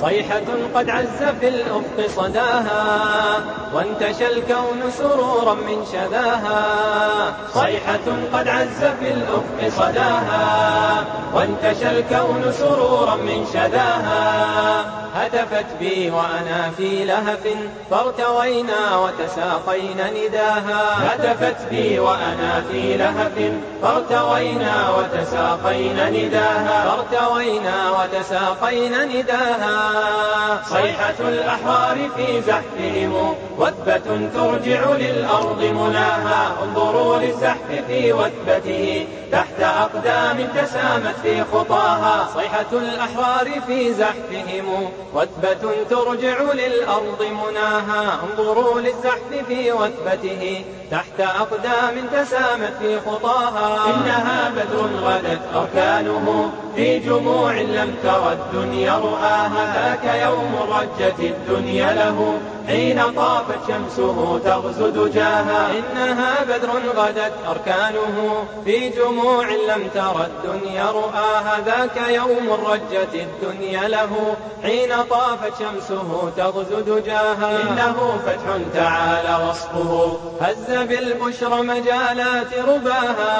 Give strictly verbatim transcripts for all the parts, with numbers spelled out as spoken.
صيحة قد عز في الأفق صداها وانتشى الكون سرورا من شذاها. صيحة قد عز في الأفق صداها وانتشى الكون سرورا من شذاها. هتفت بي وأنا في لهف فارتوينا وتساقينا نداها. هتفت بي وأنا في لهف فارتوينا وتساقينا نداها. فارتوينا وتساقينا نداها. صيحة الأحرار في زحفهم وثبة ترجع للأرض مناها. انظروا للزحف في وثبته تحت أقدام تسامت في خطاها. صيحة الأحرار في زحفهم وثبة ترجع للأرض مناها. انظروا للزحف في وثبته تحت أقدام تسامت في خطاها. إنها بدر غدت أركانه في جموع لم تر الدنيا رؤاها. ذاك يوم رجت الدنيا له حين طافت شمسه تغزو دجاها. إنها بدر غدت أركانه في جموع لم تر الدنيا رؤاها. ذاك يوم رجت الدنيا له حين طافت شمسه تغزو دجاها. إنه فتح تعالى وصفه هز بالبشر مجالات رباها.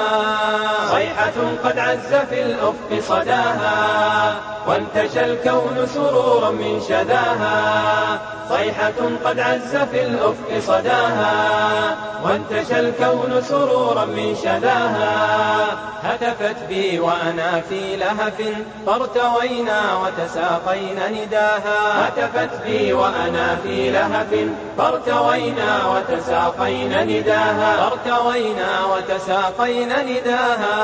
صيحة قد عز في الأفق صداها وانتشى الكون سرورا من شذاها. صيحة قد عز في الأفق صداها وانتشى الكون سرورا من شذاها. هتفت بي وأنا في لهف فارتوينا وتساقينا نداها. هتفت بي وأنا في لهف فارتوينا وتساقينا نداها. فارتوينا وتساقينا نداها.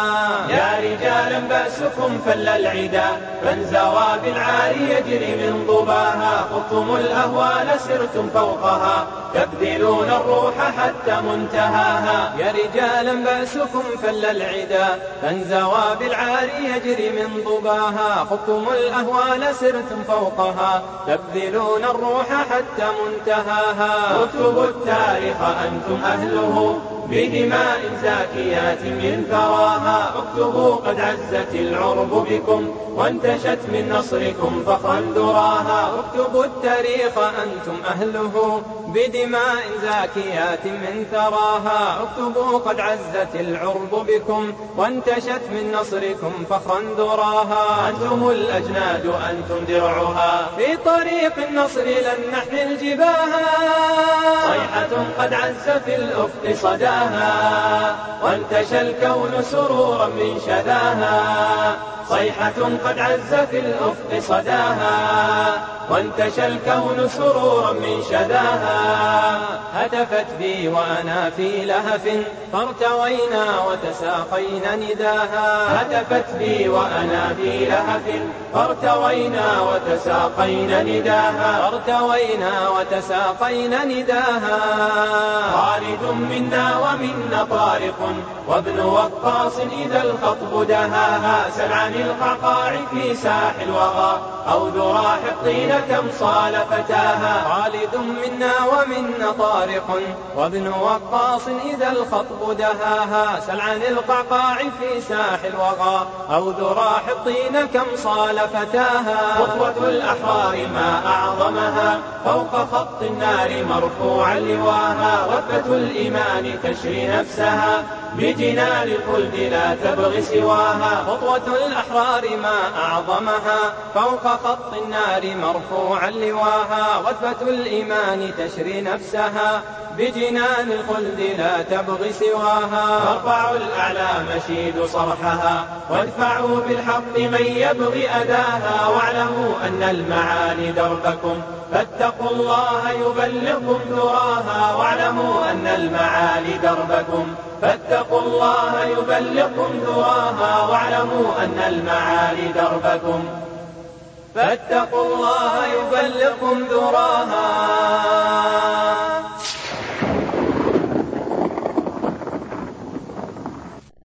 يا رجالا بأسكم فل العدا فانزوى بالعاري يجري من ضباها. خضتم الأهوال سرتم فوقها تبذلون الروح حتى منتهاها. يا رجالا بأسكم فل العدا فانزوى بالعاري يجري من ضباها. خضتم الأهوال سرتم فوقها تبذلون الروح حتى منتهاها. اكتبوا التاريخ أنتم أهله بدماء زاكيات من ثراها. اكتبوا قد عزت العرب بكم وانتشت من نصركم فخرا ذراها. اكتبوا التاريخ أنتم أهله بدماء زاكيات من ثراها. اكتبوا قد عزت العرب بكم وانتشت من نصركم فخرا ذراها. أنتم الأجناد أنتم درعها في طريق النصر لن نحمل جباها. صيحة قد عز في الأفق صداها وانتشى الكون سرورا من شذاها. صيحة قد عز في الأفق صداها وانتشى الكون سرورا من شذاها. هتفت بي وأنا في لهف فارتوينا وتساقينا نداها. هتفت بي وأنا في لهف فارتوينا وتساقينا نداها. فارتوينا وتساقينا نداها. خالد منا ومنا طارق وابن وقاص إذا الخطب دهاها. سل عن القعقاع في ساح الوغى أو ذرى حطين كم صال فتاها. خالد منا ومنا طارق وابن وقاص إذا الخطب دهاها. سل عن القعقاع في ساح الوغى أو ذرى حطين كم صال فتاها. خطوة الأحرار ما أعظمها فوق خط النار مرفوعا لواها. وثبة الإيمان تشري نفسها بجنان الخلد لا تبغي سواها. خطوة الأحرار ما أعظمها فوق خط النار مرفوعا لواها. وثبة الإيمان تشري نفسها بجنان الخلد لا تبغي سواها. فارفعوا الأعلام شيد صرحها وادفعوا بالحق من يبغي أداها. واعلموا أن المعالي دربكم فاتقوا الله يبلغكم ذراها. واعلموا أن المعالي دربكم فاتقوا الله يبلغكم ذراها. واعلموا أن المعالي دربكم فاتقوا الله يبلغكم ذراها.